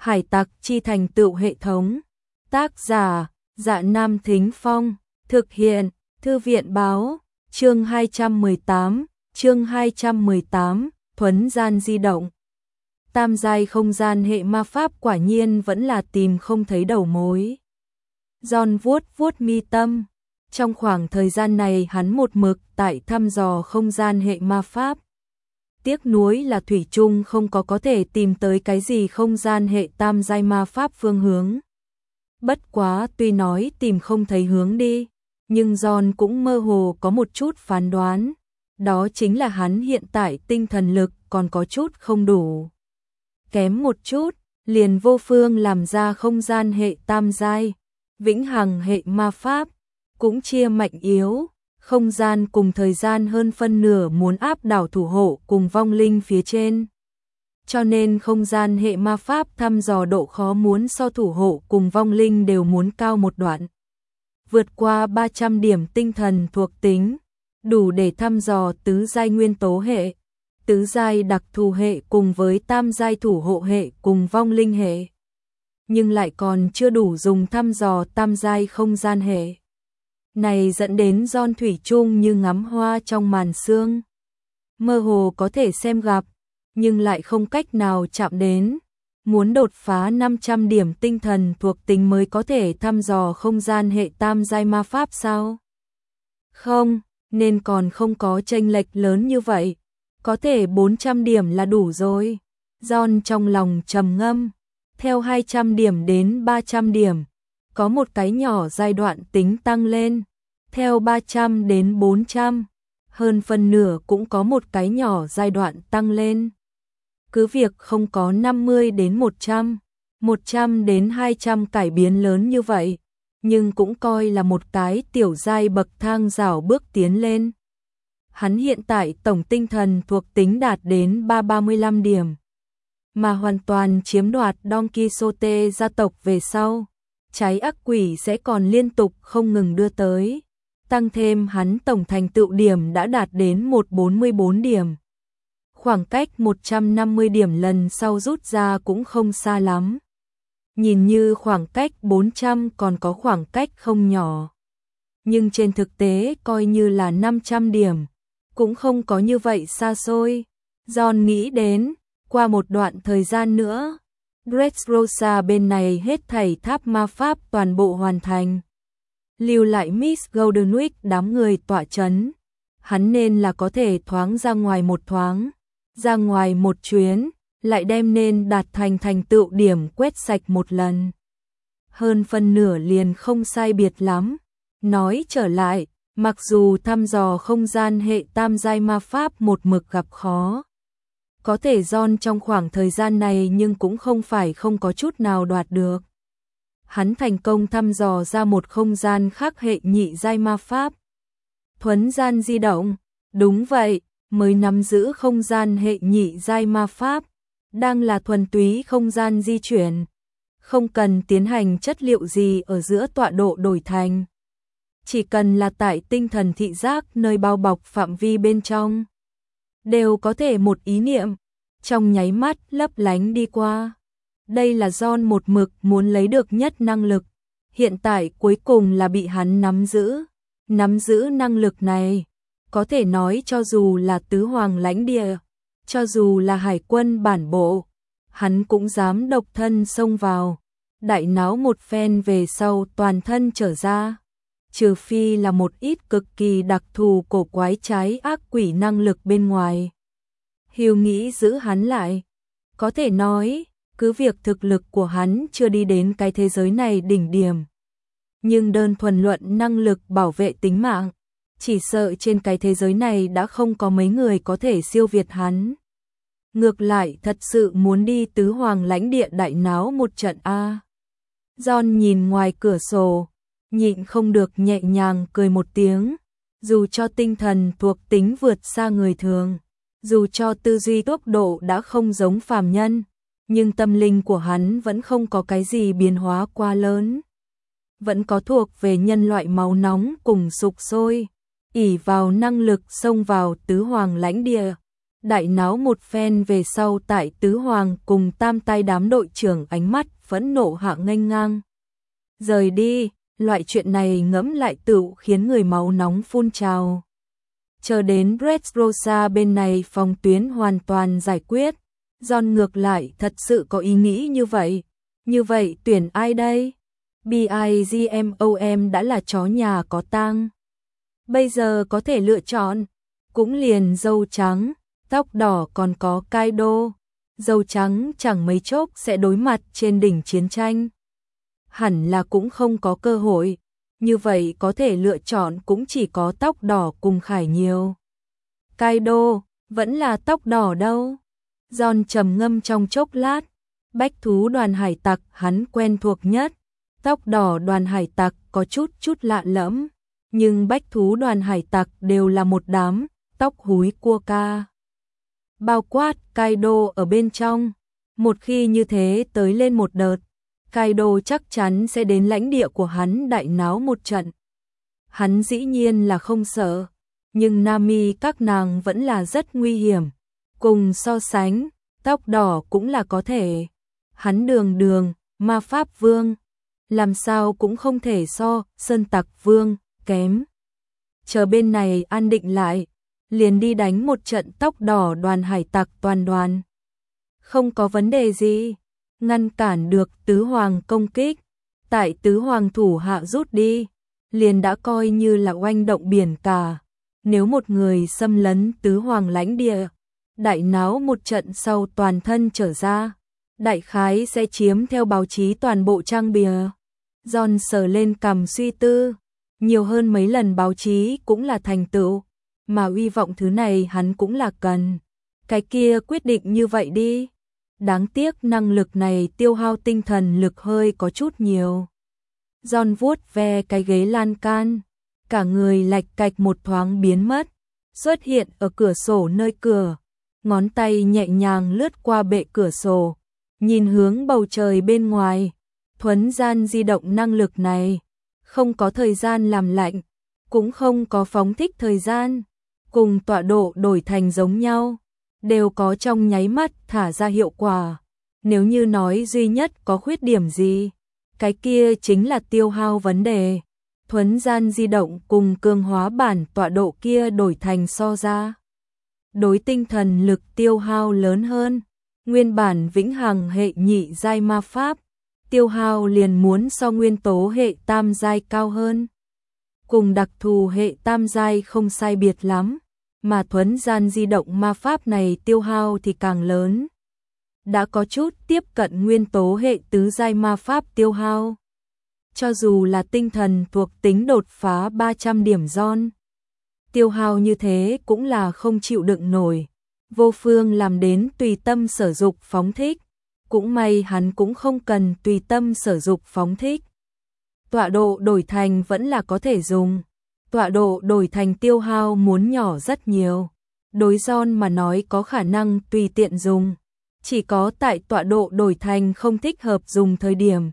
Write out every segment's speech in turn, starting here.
Hải tặc chi thành tựu hệ thống. Tác giả, Dạ Nam Thính Phong. Thực hiện, Thư viện báo. Chương 218, Thuấn gian di động. Tam giai không gian hệ ma pháp quả nhiên vẫn là tìm không thấy đầu mối. John vuốt vuốt mi tâm. Trong khoảng thời gian này hắn một mực tại thăm dò không gian hệ ma pháp. Tiếc nuối là thủy chung không có thể tìm tới cái gì không gian hệ tam giai ma pháp phương hướng. Bất quá tuy nói tìm không thấy hướng đi, nhưng John cũng mơ hồ có một chút phán đoán. Đó chính là hắn hiện tại tinh thần lực còn có chút không đủ. Kém một chút, liền vô phương làm ra không gian hệ tam giai, vĩnh hằng hệ ma pháp, cũng chia mạnh yếu. Không gian cùng thời gian hơn phân nửa muốn áp đảo thủ hộ cùng vong linh phía trên. Cho nên không gian hệ ma pháp thăm dò độ khó muốn so thủ hộ cùng vong linh đều muốn cao một đoạn. Vượt qua 300 điểm tinh thần thuộc tính, đủ để thăm dò tứ giai nguyên tố hệ, tứ giai đặc thù hệ cùng với tam giai thủ hộ hệ cùng vong linh hệ. Nhưng lại còn chưa đủ dùng thăm dò tam giai không gian hệ. Này dẫn đến John thủy chung như ngắm hoa trong màn sương. Mơ hồ có thể xem gặp, nhưng lại không cách nào chạm đến. Muốn đột phá 500 điểm tinh thần thuộc tính mới có thể thăm dò không gian hệ tam giai ma pháp sao? Không, nên còn không có chênh lệch lớn như vậy. Có thể 400 điểm là đủ rồi. John trong lòng trầm ngâm. Theo 200 điểm đến 300 điểm. Có một cái nhỏ giai đoạn tính tăng lên. Theo 300 đến 400. Hơn phân nửa cũng có một cái nhỏ giai đoạn tăng lên. Cứ việc không có 50 đến 100, 100 đến 200 cải biến lớn như vậy, nhưng cũng coi là một cái tiểu giai bậc thang rào bước tiến lên. Hắn hiện tại tổng tinh thần thuộc tính đạt đến 335 điểm, mà hoàn toàn chiếm đoạt Don Quixote gia tộc về sau. Trái ác quỷ sẽ còn liên tục không ngừng đưa tới. Tăng thêm hắn tổng thành tựu điểm đã đạt đến 144 điểm. Khoảng cách 150 điểm lần sau rút ra cũng không xa lắm. Nhìn như khoảng cách 400 còn có khoảng cách không nhỏ. Nhưng trên thực tế coi như là 500 điểm, cũng không có như vậy xa xôi. John nghĩ đến, qua một đoạn thời gian nữa, Dressrosa bên này hết thảy tháp ma pháp toàn bộ hoàn thành. Lưu lại Miss Goldenwick đám người tọa chấn. Hắn nên là có thể thoáng ra ngoài một thoáng. Ra ngoài một chuyến, lại đem nên đạt thành thành tựu điểm quét sạch một lần. Hơn phân nửa liền không sai biệt lắm. Nói trở lại, mặc dù thăm dò không gian hệ tam giai ma pháp một mực gặp khó. Có thể John trong khoảng thời gian này nhưng cũng không phải không có chút nào đoạt được. Hắn thành công thăm dò ra một không gian khác hệ nhị giai ma pháp. Thuấn gian di động, đúng vậy. Mới nắm giữ không gian hệ nhị giai ma pháp, đang là thuần túy không gian di chuyển, không cần tiến hành chất liệu gì ở giữa tọa độ đổi thành. Chỉ cần là tại tinh thần thị giác nơi bao bọc phạm vi bên trong, đều có thể một ý niệm, trong nháy mắt lấp lánh đi qua. Đây là John một mực muốn lấy được nhất năng lực, hiện tại cuối cùng là bị hắn nắm giữ năng lực này. Có thể nói cho dù là tứ hoàng lãnh địa, cho dù là hải quân bản bộ, hắn cũng dám độc thân xông vào, đại náo một phen về sau toàn thân trở ra. Trừ phi là một ít cực kỳ đặc thù cổ quái trái ác quỷ năng lực bên ngoài. Hiếu nghĩ giữ hắn lại. Có thể nói, cứ việc thực lực của hắn chưa đi đến cái thế giới này đỉnh điểm. Nhưng đơn thuần luận năng lực bảo vệ tính mạng, chỉ sợ trên cái thế giới này đã không có mấy người có thể siêu việt hắn. Ngược lại thật sự muốn đi tứ hoàng lãnh địa đại náo một trận a. John nhìn ngoài cửa sổ, nhịn không được nhẹ nhàng cười một tiếng. Dù cho tinh thần thuộc tính vượt xa người thường, dù cho tư duy tốc độ đã không giống phàm nhân, nhưng tâm linh của hắn vẫn không có cái gì biến hóa quá lớn. Vẫn có thuộc về nhân loại máu nóng cùng sục sôi. Ỷ vào năng lực xông vào tứ hoàng lãnh địa, đại náo một phen về sau tại tứ hoàng cùng tam tai đám đội trưởng ánh mắt phẫn nộ hạ nghênh ngang. Rời đi, loại chuyện này ngẫm lại tựu khiến người máu nóng phun trào. Chờ đến Dressrosa bên này phòng tuyến hoàn toàn giải quyết, John ngược lại thật sự có ý nghĩ như vậy. Như vậy tuyển ai đây? BIGMOM đã là chó nhà có tang. Bây giờ có thể lựa chọn, cũng liền dâu trắng, tóc đỏ còn có Kaido. Dâu trắng chẳng mấy chốc sẽ đối mặt trên đỉnh chiến tranh. Hẳn là cũng không có cơ hội, như vậy có thể lựa chọn cũng chỉ có tóc đỏ cùng Khải Nhiều. Kaido, vẫn là tóc đỏ đâu? John trầm ngâm trong chốc lát, bách thú đoàn hải tặc hắn quen thuộc nhất. Tóc đỏ đoàn hải tặc có chút lạ lẫm, nhưng bách thú đoàn hải tặc đều là một đám, tóc húi cua ca. Bao quát Kaido ở bên trong, một khi như thế tới lên một đợt, Kaido chắc chắn sẽ đến lãnh địa của hắn đại náo một trận. Hắn dĩ nhiên là không sợ, nhưng Nami các nàng vẫn là rất nguy hiểm. Cùng so sánh, tóc đỏ cũng là có thể. Hắn đường, ma pháp vương, làm sao cũng không thể so, sơn tặc vương, kém. Chờ bên này an định lại, liền đi đánh một trận tóc đỏ đoàn hải tặc toàn đoàn. Không có vấn đề gì, ngăn cản được tứ hoàng công kích, tại tứ hoàng thủ hạ rút đi, liền đã coi như là oanh động biển cả. Nếu một người xâm lấn tứ hoàng lãnh địa, đại náo một trận sau toàn thân trở ra, đại khái sẽ chiếm theo báo chí toàn bộ trang bìa. John sờ lên cằm suy tư, nhiều hơn mấy lần báo chí cũng là thành tựu, mà uy vọng thứ này hắn cũng là cần. Cái kia quyết định như vậy đi. Đáng tiếc năng lực này tiêu hao tinh thần lực hơi có chút nhiều. John vuốt ve cái ghế lan can, cả người lạch cạch một thoáng biến mất, xuất hiện ở cửa sổ nơi cửa, ngón tay nhẹ nhàng lướt qua bệ cửa sổ, nhìn hướng bầu trời bên ngoài. Thuấn gian di động năng lực này, không có thời gian làm lạnh, cũng không có phóng thích thời gian, cùng tọa độ đổi thành giống nhau, đều có trong nháy mắt thả ra hiệu quả. Nếu như nói duy nhất có khuyết điểm gì, cái kia chính là tiêu hao vấn đề. Thuấn gian di động cùng cường hóa bản tọa độ kia đổi thành so ra, đối tinh thần lực tiêu hao lớn hơn. Nguyên bản vĩnh hằng hệ nhị giai ma pháp, tiêu hao liền muốn so nguyên tố hệ tam giai cao hơn. Cùng đặc thù hệ tam giai không sai biệt lắm, mà thuấn gian di động ma pháp này tiêu hao thì càng lớn. Đã có chút tiếp cận nguyên tố hệ tứ giai ma pháp tiêu hao. Cho dù là tinh thần thuộc tính đột phá 300 điểm John, tiêu hao như thế cũng là không chịu đựng nổi. Vô phương làm đến tùy tâm sở dục phóng thích, cũng may hắn cũng không cần tùy tâm sở dục phóng thích. Tọa độ đổi thành vẫn là có thể dùng, tọa độ đổi thành tiêu hao muốn nhỏ rất nhiều. Đối John mà nói có khả năng tùy tiện dùng, chỉ có tại tọa độ đổi thành không thích hợp dùng thời điểm,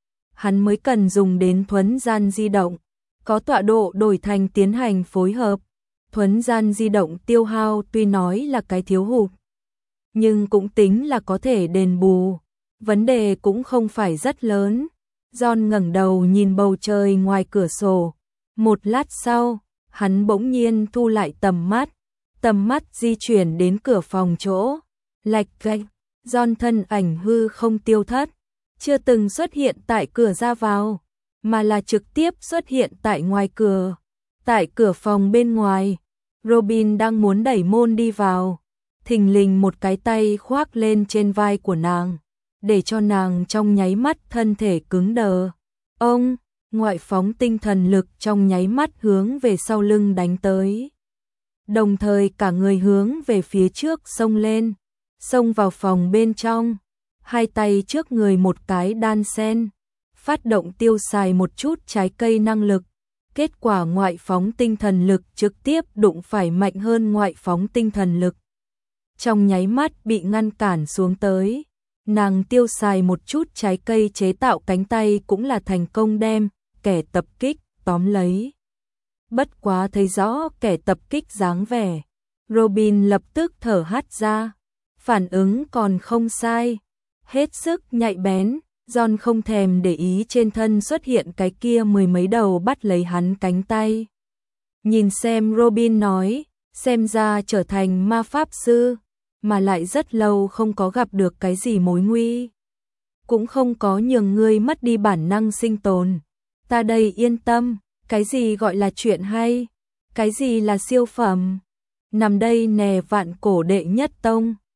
hắn mới cần dùng đến thuấn gian di động, có tọa độ đổi thành tiến hành phối hợp. Thuấn gian di động tiêu hao tuy nói là cái thiếu hụt, nhưng cũng tính là có thể đền bù, vấn đề cũng không phải rất lớn. John ngẩng đầu nhìn bầu trời ngoài cửa sổ, một lát sau, hắn bỗng nhiên thu lại tầm mắt di chuyển đến cửa phòng chỗ, lạch cạch, John thân ảnh hư không tiêu thất, chưa từng xuất hiện tại cửa ra vào, mà là trực tiếp xuất hiện tại ngoài cửa. Tại cửa phòng bên ngoài, Robin đang muốn đẩy môn đi vào, thình lình một cái tay khoác lên trên vai của nàng, để cho nàng trong nháy mắt thân thể cứng đờ. Ông, ngoại phóng tinh thần lực trong nháy mắt hướng về sau lưng đánh tới. Đồng thời cả người hướng về phía trước xông lên, xông vào phòng bên trong, hai tay trước người một cái đan sen, phát động tiêu xài một chút trái cây năng lực. Kết quả ngoại phóng tinh thần lực trực tiếp đụng phải mạnh hơn ngoại phóng tinh thần lực. Trong nháy mắt bị ngăn cản xuống tới, nàng tiêu xài một chút trái cây chế tạo cánh tay cũng là thành công đem kẻ tập kích tóm lấy. Bất quá thấy rõ kẻ tập kích dáng vẻ, Robin lập tức thở hắt ra, phản ứng còn không sai, hết sức nhạy bén. John không thèm để ý trên thân xuất hiện cái kia mười mấy đầu bắt lấy hắn cánh tay. Nhìn xem, Robin nói, xem ra trở thành ma pháp sư, mà lại rất lâu không có gặp được cái gì mối nguy. Cũng không có nhường ngươi mất đi bản năng sinh tồn. Ta đây yên tâm, cái gì gọi là chuyện hay, cái gì là siêu phẩm. Nằm đây nè, vạn cổ đệ nhất tông.